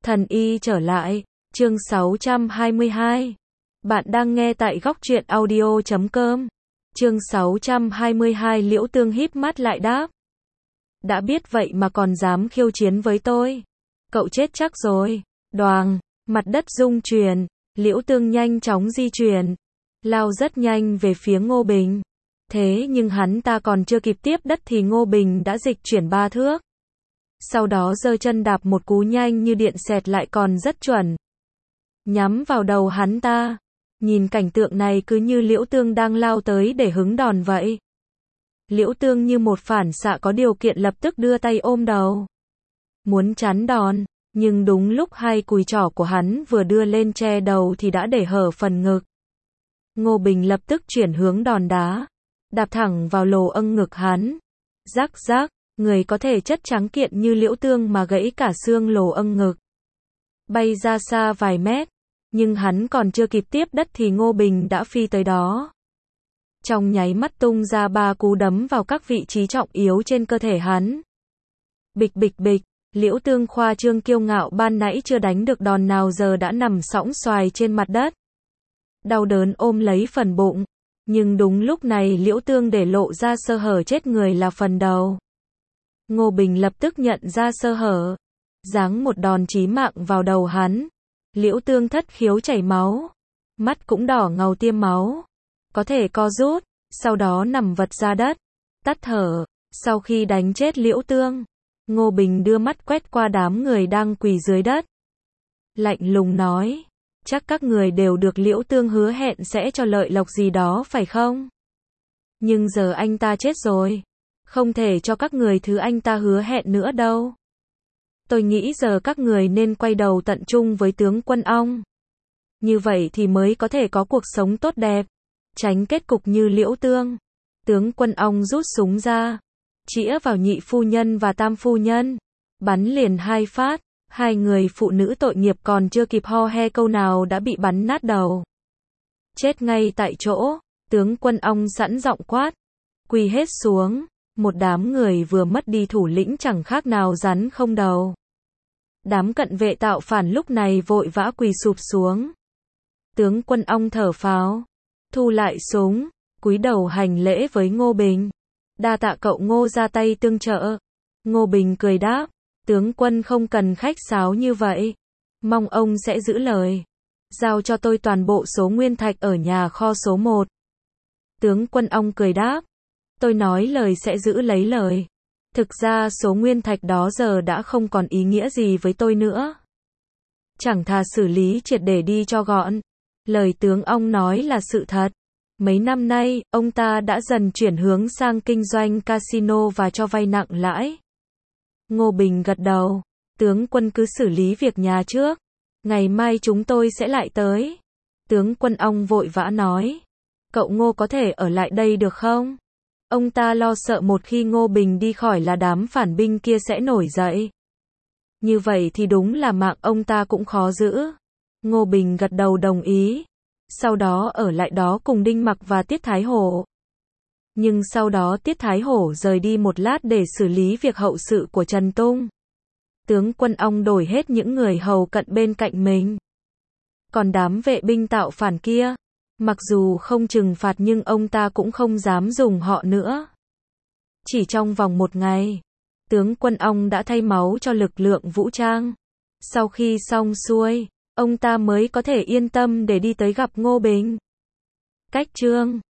Thần y trở lại, chương 622. Bạn đang nghe tại góc truyện audio.com. Chương 622 Liễu Tương híp mắt lại đáp. Đã biết vậy mà còn dám khiêu chiến với tôi. Cậu chết chắc rồi. Đoàng, mặt đất rung chuyển, Liễu Tương nhanh chóng di chuyển, lao rất nhanh về phía Ngô Bình. Thế nhưng hắn ta còn chưa kịp tiếp đất thì Ngô Bình đã dịch chuyển 3 thước. Sau đó giơ chân đạp một cú nhanh như điện xẹt lại còn rất chuẩn. Nhắm vào đầu hắn ta. Nhìn cảnh tượng này cứ như Liễu Tương đang lao tới để hứng đòn vậy. Liễu Tương như một phản xạ có điều kiện lập tức đưa tay ôm đầu. Muốn chắn đòn, nhưng đúng lúc hai cùi trỏ của hắn vừa đưa lên che đầu thì đã để hở phần ngực. Ngô Bình lập tức chuyển hướng đòn đá, đạp thẳng vào lồ âng ngực hắn. Rắc rắc, người có thể chất trắng kiện như Liễu Tương mà gãy cả xương lồ âng ngực. Bay ra xa vài mét, nhưng hắn còn chưa kịp tiếp đất thì Ngô Bình đã phi tới đó. Trong nháy mắt tung ra 3 cú đấm vào các vị trí trọng yếu trên cơ thể hắn. Bịch bịch bịch, Liễu Tương khoa trương kiêu ngạo ban nãy chưa đánh được đòn nào giờ đã nằm sõng xoài trên mặt đất. Đau đớn ôm lấy phần bụng, nhưng đúng lúc này Liễu Tương để lộ ra sơ hở chết người là phần đầu. Ngô Bình lập tức nhận ra sơ hở, giáng một đòn chí mạng vào đầu hắn. Liễu Tương thất khiếu chảy máu, mắt cũng đỏ ngầu tiêm máu, có thể co rút, sau đó nằm vật ra đất, tắt thở. Sau khi đánh chết Liễu Tương, Ngô Bình đưa mắt quét qua đám người đang quỳ dưới đất. Lạnh lùng nói, chắc các người đều được Liễu Tương hứa hẹn sẽ cho lợi lộc gì đó phải không? Nhưng giờ anh ta chết rồi, không thể cho các người thứ anh ta hứa hẹn nữa đâu. Tôi nghĩ giờ các người nên quay đầu tận chung với tướng Quân Ong. Như vậy thì mới có thể có cuộc sống tốt đẹp, tránh kết cục như Liễu Tương. Tướng Quân Ong rút súng ra, chĩa vào nhị phu nhân và tam phu nhân, bắn liền 2 phát, hai người phụ nữ tội nghiệp còn chưa kịp ho he câu nào đã bị bắn nát đầu. Chết ngay tại chỗ, tướng Quân Ong sẵn giọng quát, quỳ hết xuống. Một đám người vừa mất đi thủ lĩnh chẳng khác nào rắn không đầu. Đám cận vệ tạo phản lúc này vội vã quỳ sụp xuống. Tướng Quân Ong thở phào, thu lại súng, cúi đầu hành lễ với Ngô Bình. Đa tạ cậu Ngô ra tay tương trợ. Ngô Bình cười đáp, tướng quân không cần khách sáo như vậy. Mong ông sẽ giữ lời. Giao cho tôi toàn bộ số nguyên thạch ở nhà kho số 1. Tướng Quân Ong cười đáp, tôi nói lời sẽ giữ lấy lời. Thực ra số nguyên thạch đó giờ đã không còn ý nghĩa gì với tôi nữa. Chẳng thà xử lý triệt để đi cho gọn. Lời tướng Ong nói là sự thật. Mấy năm nay, ông ta đã dần chuyển hướng sang kinh doanh casino và cho vay nặng lãi. Ngô Bình gật đầu. Tướng quân cứ xử lý việc nhà trước. Ngày mai chúng tôi sẽ lại tới. Tướng Quân Ong vội vã nói. Cậu Ngô có thể ở lại đây được không? Ông ta lo sợ một khi Ngô Bình đi khỏi là đám phản binh kia sẽ nổi dậy. Như vậy thì đúng là mạng ông ta cũng khó giữ. Ngô Bình gật đầu đồng ý. Sau đó ở lại đó cùng Đinh Mặc và Tiết Thái Hổ. Nhưng sau đó Tiết Thái Hổ rời đi một lát để xử lý việc hậu sự của Trần Tung. Tướng Quân Ong đổi hết những người hầu cận bên cạnh mình. Còn đám vệ binh tạo phản kia, mặc dù không trừng phạt nhưng ông ta cũng không dám dùng họ nữa. Chỉ trong vòng 1 ngày, tướng Quân Ong đã thay máu cho lực lượng vũ trang. Sau khi xong xuôi, ông ta mới có thể yên tâm để đi tới gặp Ngô Bình. Cách chương